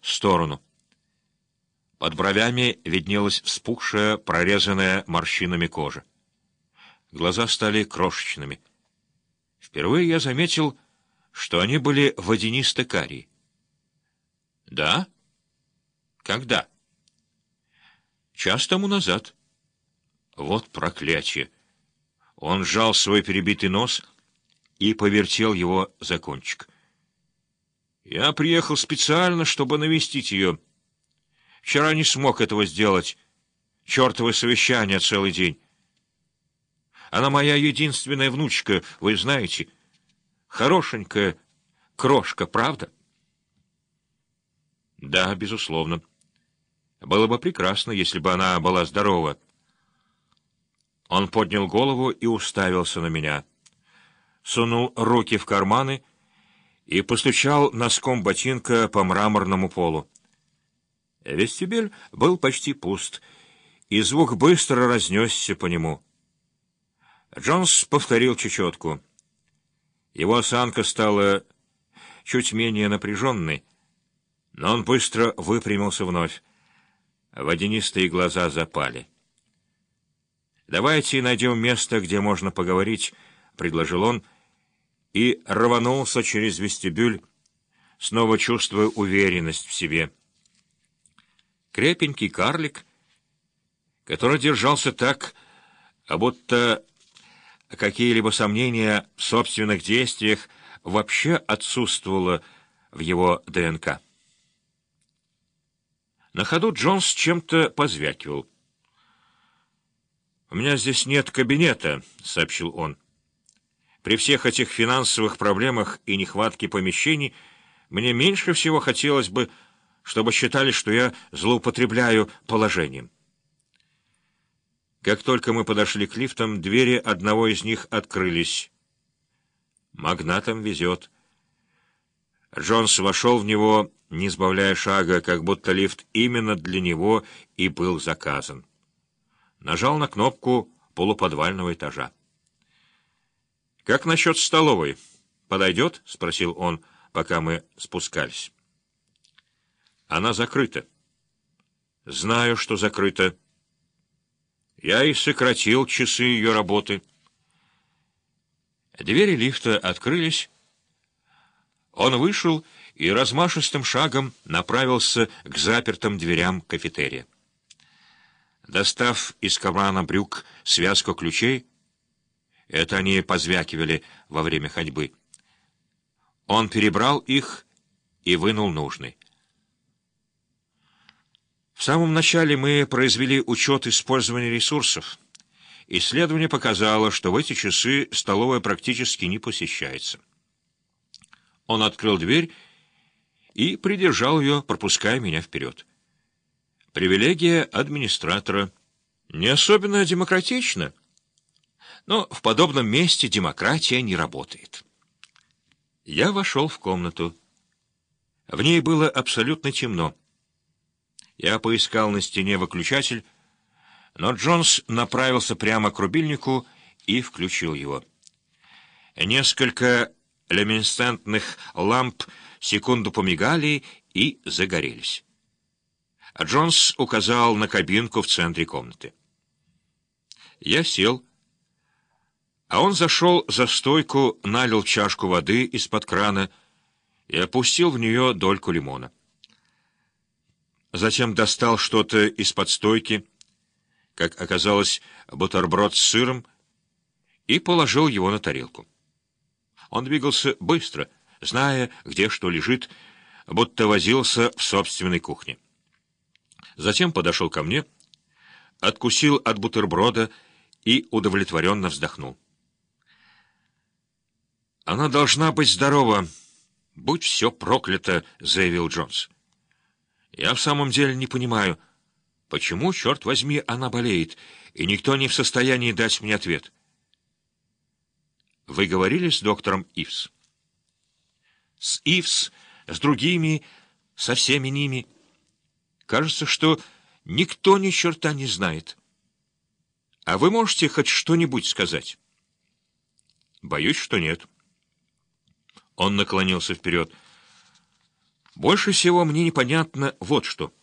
сторону. Под бровями виднелась вспухшая, прорезанная морщинами кожа. Глаза стали крошечными. Впервые я заметил, что они были водянисто-карие. «Да? Когда?» «Час тому назад». Вот проклятие! Он сжал свой перебитый нос и повертел его за кончик. «Я приехал специально, чтобы навестить ее. Вчера не смог этого сделать. Чертово совещание целый день. Она моя единственная внучка, вы знаете. Хорошенькая крошка, правда?» «Да, безусловно. Было бы прекрасно, если бы она была здорова». Он поднял голову и уставился на меня, сунул руки в карманы и постучал носком ботинка по мраморному полу. Вестибюль был почти пуст, и звук быстро разнесся по нему. Джонс повторил чечетку. Его осанка стала чуть менее напряженной, но он быстро выпрямился вновь. Водянистые глаза запали. «Давайте найдем место, где можно поговорить», — предложил он, и рванулся через вестибюль, снова чувствуя уверенность в себе. Крепенький карлик, который держался так, будто какие-либо сомнения в собственных действиях вообще отсутствовало в его ДНК. На ходу Джонс чем-то позвякивал. «У меня здесь нет кабинета», — сообщил он. «При всех этих финансовых проблемах и нехватке помещений мне меньше всего хотелось бы, чтобы считали, что я злоупотребляю положением». Как только мы подошли к лифтам, двери одного из них открылись. Магнатам везет. Джонс вошел в него, не сбавляя шага, как будто лифт именно для него и был заказан. Нажал на кнопку полуподвального этажа. «Как насчет столовой? Подойдет?» — спросил он, пока мы спускались. «Она закрыта». «Знаю, что закрыта. Я и сократил часы ее работы». Двери лифта открылись. Он вышел и размашистым шагом направился к запертым дверям кафетерия. Достав из кармана брюк связку ключей, это они позвякивали во время ходьбы, он перебрал их и вынул нужный. В самом начале мы произвели учет использования ресурсов. Исследование показало, что в эти часы столовая практически не посещается. Он открыл дверь и придержал ее, пропуская меня вперед. Привилегия администратора. Не особенно демократично, но в подобном месте демократия не работает. Я вошел в комнату. В ней было абсолютно темно. Я поискал на стене выключатель, но Джонс направился прямо к рубильнику и включил его. Несколько люминесцентных ламп секунду помигали и загорелись. Джонс указал на кабинку в центре комнаты. Я сел, а он зашел за стойку, налил чашку воды из-под крана и опустил в нее дольку лимона. Затем достал что-то из-под стойки, как оказалось, бутерброд с сыром, и положил его на тарелку. Он двигался быстро, зная, где что лежит, будто возился в собственной кухне. Затем подошел ко мне, откусил от бутерброда и удовлетворенно вздохнул. «Она должна быть здорова. Будь все проклято», — заявил Джонс. «Я в самом деле не понимаю, почему, черт возьми, она болеет, и никто не в состоянии дать мне ответ». «Вы говорили с доктором Ивс?» «С Ивс, с другими, со всеми ними. Кажется, что никто ни черта не знает. А вы можете хоть что-нибудь сказать?» «Боюсь, что нет». Он наклонился вперед. Больше всего мне непонятно вот что.